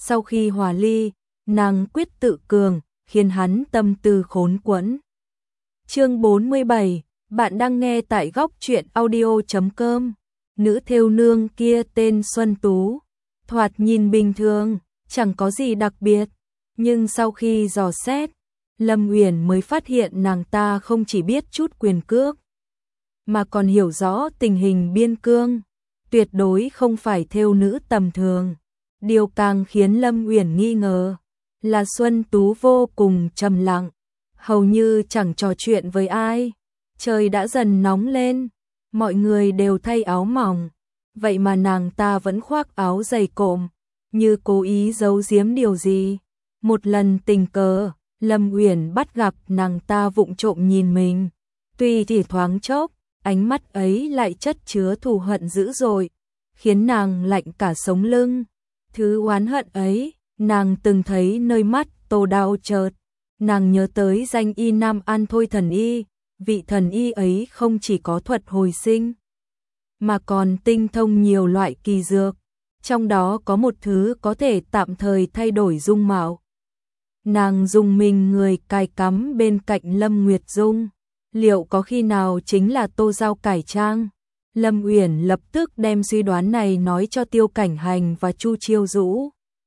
sau khi hòa ly, nàng quyết tự cường, khiến hắn tâm tư khốn quẫn. Chương 47, bạn đang nghe tại góc truyện audio.com. Nữ thêu nương kia tên Xuân Tú, thoạt nhìn bình thường, chẳng có gì đặc biệt, nhưng sau khi dò xét, Lâm Uyển mới phát hiện nàng ta không chỉ biết chút quyền cước, mà còn hiểu rõ tình hình biên cương, tuyệt đối không phải thêu nữ tầm thường. Điều càng khiến Lâm Uyển nghi ngờ là Xuân Tú vô cùng trầm lặng, hầu như chẳng trò chuyện với ai. Trời đã dần nóng lên, mọi người đều thay áo mỏng, vậy mà nàng ta vẫn khoác áo dày cộm, như cố ý giấu giếm điều gì. Một lần tình cờ, Lâm Uyển bắt gặp nàng ta vụng trộm nhìn mình, tuy chỉ thoáng chốc, ánh mắt ấy lại chất chứa thù hận dữ dội, khiến nàng lạnh cả sống lưng. Thứ oán hận ấy, nàng từng thấy nơi mắt Tô Đao chợt, nàng nhớ tới danh y Nam An Thôi thần y, vị thần y ấy không chỉ có thuật hồi sinh, mà còn tinh thông nhiều loại kỳ dược, trong đó có một thứ có thể tạm thời thay đổi dung mạo. Nàng dùng mình người cài cắm bên cạnh Lâm Nguyệt Dung, liệu có khi nào chính là Tô Giao cải trang? Lâm Uyển lập tức đem suy đoán này nói cho Tiêu Cảnh Hành và Chu Chiêu Dũ.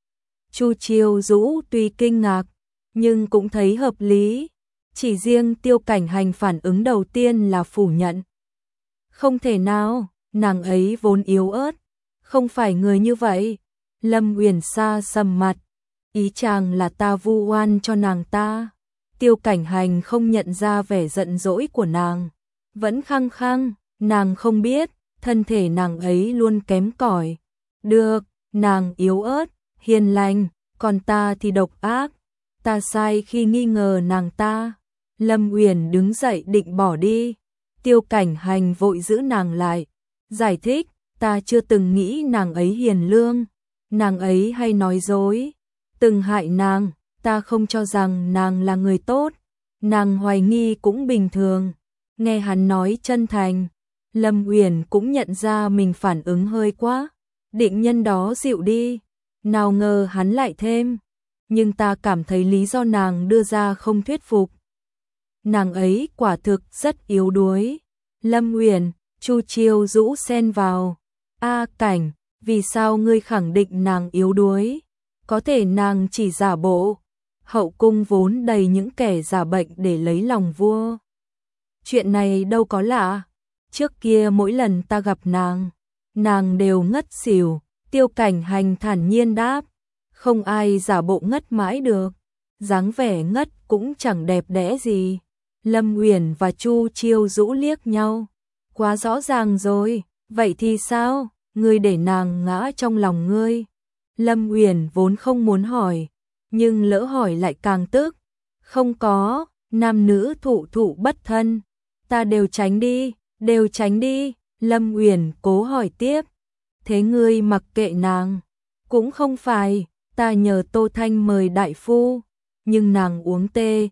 Chu Chiêu Dũ tuy kinh ngạc, nhưng cũng thấy hợp lý. Chỉ riêng Tiêu Cảnh Hành phản ứng đầu tiên là phủ nhận. Không thể nào, nàng ấy vốn yếu ớt, không phải người như vậy. Lâm Uyển xa sầm mặt, ý chàng là ta vu oan cho nàng ta. Tiêu Cảnh Hành không nhận ra vẻ giận dỗi của nàng, vẫn khăng khăng, nàng không biết, thân thể nàng ấy luôn kém cỏi. Được, nàng yếu ớt, hiền lành, còn ta thì độc ác. Ta sai khi nghi ngờ nàng ta. Lâm Uyển đứng dậy định bỏ đi. Tiêu Cảnh Hành vội giữ nàng lại, giải thích, ta chưa từng nghĩ nàng ấy hiền lương, nàng ấy hay nói dối, từng hại nàng, ta không cho rằng nàng là người tốt, nàng hoài nghi cũng bình thường. Nghe hắn nói chân thành, Lâm Uyển cũng nhận ra mình phản ứng hơi quá, định nhân đó dịu đi, nào ngờ hắn lại thêm, nhưng ta cảm thấy lý do nàng đưa ra không thuyết phục. Nàng ấy quả thực rất yếu đuối. Lâm Uyển, Chu Chiêu Dũ xen vào, Cảnh, vì sao ngươi khẳng định nàng yếu đuối? Có thể nàng chỉ giả bộ. Hậu cung vốn đầy những kẻ giả bệnh để lấy lòng vua. Chuyện này đâu có lạ. Trước kia mỗi lần ta gặp nàng đều ngất xỉu. Tiêu Cảnh Hành thản nhiên đáp, không ai giả bộ ngất mãi được, dáng vẻ ngất cũng chẳng đẹp đẽ gì. Lâm Uyển và Chu Chiêu Dũ liếc nhau, quá rõ ràng rồi, vậy thì sao, ngươi để nàng ngã trong lòng ngươi? Lâm Uyển vốn không muốn hỏi, nhưng lỡ hỏi lại càng tức. Không có, nam nữ thụ thụ bất thân, ta đều tránh đi. Lâm Uyển cố hỏi tiếp, thế ngươi mặc kệ nàng? Cũng không phải, ta nhờ Tô Thanh mời đại phu, nhưng nàng uống tê,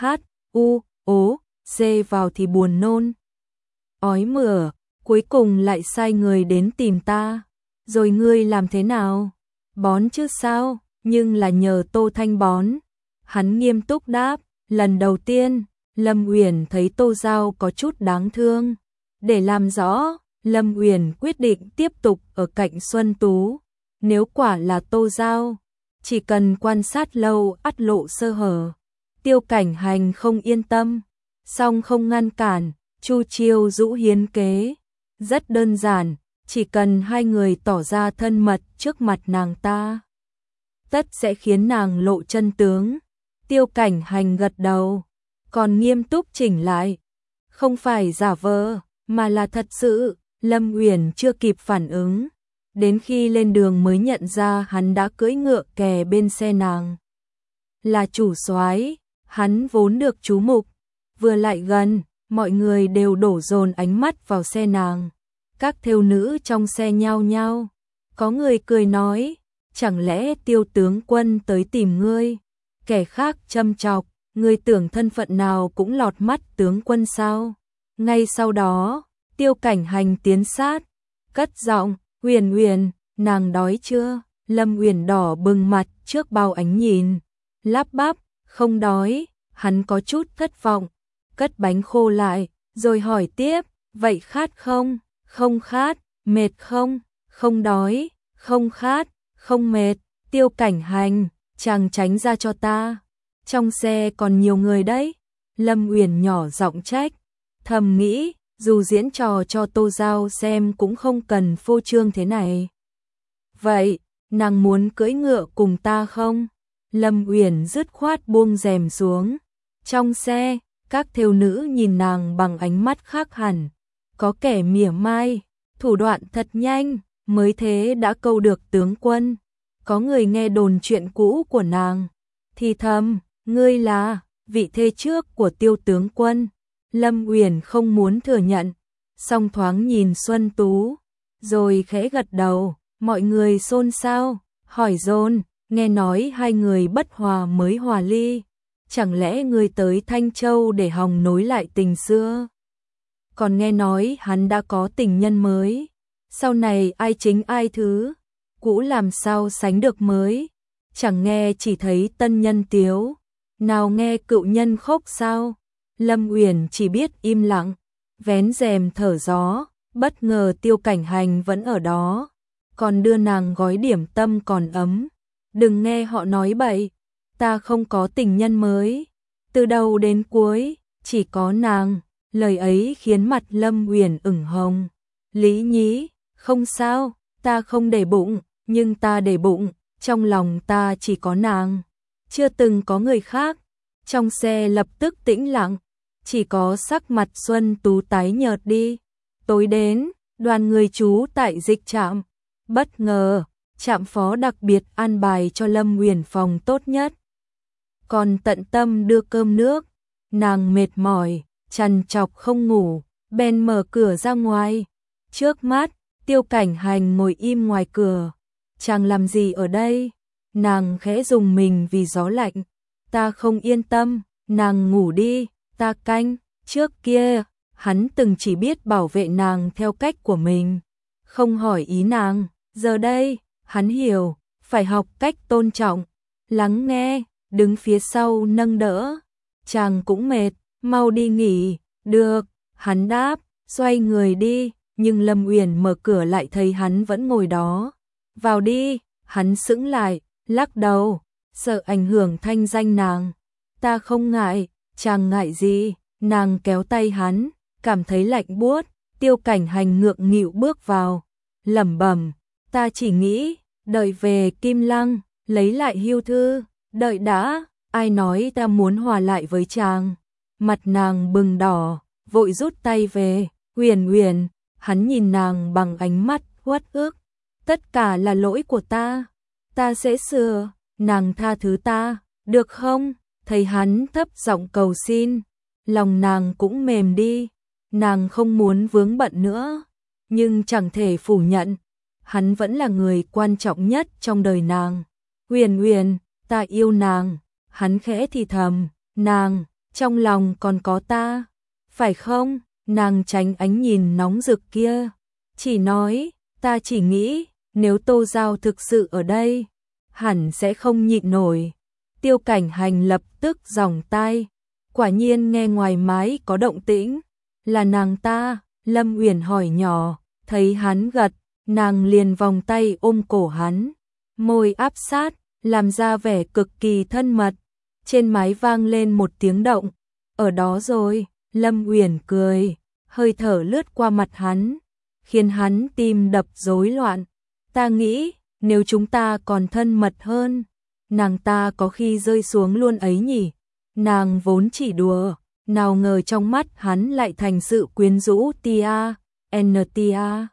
C vào thì buồn nôn, ói mửa, cuối cùng lại sai người đến tìm ta. Rồi ngươi làm thế nào? Bón chứ sao, nhưng là nhờ Tô Thanh bón. Hắn nghiêm túc đáp, lần đầu tiên, Lâm Uyển thấy Tô Giao có chút đáng thương. Để làm rõ, Lâm Uyển quyết định tiếp tục ở cạnh Xuân Tú. Nếu quả là Tô Giao, chỉ cần quan sát lâu ắt lộ sơ hở. Tiêu Cảnh Hành không yên tâm, song không ngăn cản. Chu Chiêu Dũ hiến kế, rất đơn giản, chỉ cần hai người tỏ ra thân mật trước mặt nàng ta, tất sẽ khiến nàng lộ chân tướng. Tiêu Cảnh Hành gật đầu, còn nghiêm túc chỉnh lại, không phải giả vờ, mà là thật sự. Lâm Uyển chưa kịp phản ứng, đến khi lên đường mới nhận ra hắn đã cưỡi ngựa kè bên xe nàng. Là chủ soái, hắn vốn được chú mục, vừa lại gần, mọi người đều đổ dồn ánh mắt vào xe nàng. Các thêu nữ trong xe nhao nhao, có người cười nói, chẳng lẽ Tiêu tướng quân tới tìm ngươi? Kẻ khác châm chọc, ngươi tưởng thân phận nào cũng lọt mắt tướng quân sao? Ngay sau đó, Tiêu Cảnh Hành tiến sát, cất giọng, Uyển Uyển, nàng đói chưa? Lâm Uyển đỏ bừng mặt trước bao ánh nhìn, lắp bắp, không đói, hắn có chút thất vọng, cất bánh khô lại, rồi hỏi tiếp, vậy khát không? Không khát, mệt không? Không đói, không khát, không mệt. Tiêu Cảnh Hành, chàng tránh ra cho ta. Trong xe còn nhiều người đấy. Lâm Uyển nhỏ giọng trách, thầm nghĩ, dù diễn trò cho Tô Giao xem cũng không cần phô trương thế này. Vậy, nàng muốn cưỡi ngựa cùng ta không? Lâm Uyển dứt khoát buông rèm xuống. Trong xe, các thêu nữ nhìn nàng bằng ánh mắt khác hẳn. Có kẻ mỉa mai, thủ đoạn thật nhanh, mới thế đã câu được tướng quân. Có người nghe đồn chuyện cũ của nàng, thì thầm, ngươi là vị thê trước của Tiêu tướng quân. Lâm Uyển không muốn thừa nhận, song thoáng nhìn Xuân Tú, rồi khẽ gật đầu. Mọi người xôn xao, hỏi dồn, nghe nói hai người bất hòa mới hòa ly, chẳng lẽ ngươi tới Thanh Châu để hòng nối lại tình xưa? Còn nghe nói hắn đã có tình nhân mới, sau này ai chính ai thứ, cũ làm sao sánh được mới, chẳng nghe chỉ thấy tân nhân tiếu, nào nghe cựu nhân khóc sao? Lâm Uyển chỉ biết im lặng, vén rèm thở gió, bất ngờ Tiêu Cảnh Hành vẫn ở đó, còn đưa nàng gói điểm tâm còn ấm. Đừng nghe họ nói bậy, ta không có tình nhân mới, từ đầu đến cuối, chỉ có nàng. Lời ấy khiến mặt Lâm Uyển ửng hồng. Lý Nhí, không sao, ta không để bụng, nhưng ta để bụng, trong lòng ta chỉ có nàng, chưa từng có người khác. Trong xe lập tức tĩnh lặng, chỉ có sắc mặt Xuân Tú tái nhợt đi. Tối đến, đoàn người trú tại dịch trạm, bất ngờ, trạm phó đặc biệt an bài cho Lâm Uyển phòng tốt nhất. Còn tận tâm đưa cơm nước, nàng mệt mỏi, trằn trọc không ngủ, bèn mở cửa ra ngoài. Trước mắt, Tiêu Cảnh Hành ngồi im ngoài cửa. Chàng làm gì ở đây? Nàng khẽ rùng mình vì gió lạnh. Ta không yên tâm, nàng ngủ đi, ta canh. Trước kia, hắn từng chỉ biết bảo vệ nàng theo cách của mình, không hỏi ý nàng. Giờ đây, hắn hiểu, phải học cách tôn trọng, lắng nghe, đứng phía sau nâng đỡ. Chàng cũng mệt, mau đi nghỉ. Được, hắn đáp, xoay người đi, nhưng Lâm Uyển mở cửa lại thấy hắn vẫn ngồi đó. Vào đi, hắn sững lại, lắc đầu, sợ ảnh hưởng thanh danh nàng. Ta không ngại, chàng ngại gì? Nàng kéo tay hắn, cảm thấy lạnh buốt. Tiêu Cảnh Hành ngượng nghịu bước vào, lẩm bẩm, ta chỉ nghĩ, đợi về Kim Lăng, lấy lại hưu thư, đợi đã, ai nói ta muốn hòa lại với chàng. Mặt nàng bừng đỏ, vội rút tay về. Uyển Uyển, hắn nhìn nàng bằng ánh mắt uất ức. Tất cả là lỗi của ta sẽ sửa, nàng tha thứ ta, được không? Thấy hắn thấp giọng cầu xin, lòng nàng cũng mềm đi. Nàng không muốn vướng bận nữa, nhưng chẳng thể phủ nhận, hắn vẫn là người quan trọng nhất trong đời nàng. Uyển Uyển, ta yêu nàng. Hắn khẽ thì thầm, nàng, trong lòng còn có ta, phải không? Nàng tránh ánh nhìn nóng rực kia, chỉ nói, ta chỉ nghĩ, nếu Tô Giao thực sự ở đây, hẳn sẽ không nhịn nổi. Tiêu Cảnh Hành lập tức giòng tai, quả nhiên nghe ngoài mái có động tĩnh, là nàng ta. Lâm Uyển hỏi nhỏ, thấy hắn gật, nàng liền vòng tay ôm cổ hắn, môi áp sát, làm ra vẻ cực kỳ thân mật. Trên mái vang lên một tiếng động, ở đó rồi. Lâm Uyển cười, hơi thở lướt qua mặt hắn, khiến hắn tim đập rối loạn. Ta nghĩ, nếu chúng ta còn thân mật hơn, nàng ta có khi rơi xuống luôn ấy nhỉ. Nàng vốn chỉ đùa, nào ngờ trong mắt hắn lại thành sự quyến rũ tia, ntia.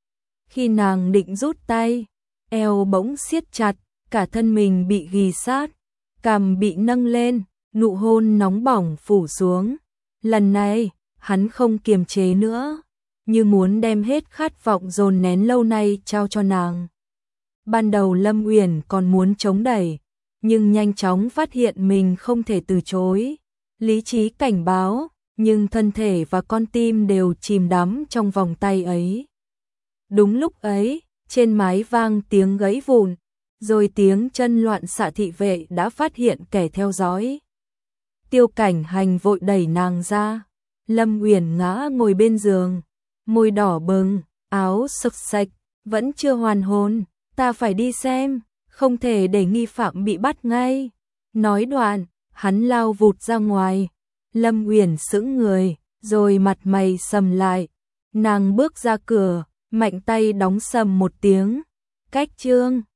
Khi nàng định rút tay, eo bỗng siết chặt, cả thân mình bị ghì sát, cằm bị nâng lên, nụ hôn nóng bỏng phủ xuống. Lần này, hắn không kiềm chế nữa, như muốn đem hết khát vọng dồn nén lâu nay trao cho nàng. Ban đầu Lâm Uyển còn muốn chống đẩy, nhưng nhanh chóng phát hiện mình không thể từ chối. Lý trí cảnh báo, nhưng thân thể và con tim đều chìm đắm trong vòng tay ấy. Đúng lúc ấy, trên mái vang tiếng gãy vụn, rồi tiếng chân loạn xạ thị vệ đã phát hiện kẻ theo dõi. Tiêu Cảnh Hành vội đẩy nàng ra. Lâm Uyển ngã ngồi bên giường, môi đỏ bừng, áo xộc xạch, vẫn chưa hoàn hồn, ta phải đi xem, không thể để nghi phạm bị bắt ngay. Nói đoạn, hắn lao vụt ra ngoài. Lâm Uyển sững người, rồi mặt mày sầm lại. Nàng bước ra cửa, mạnh tay đóng sầm một tiếng. Cách chương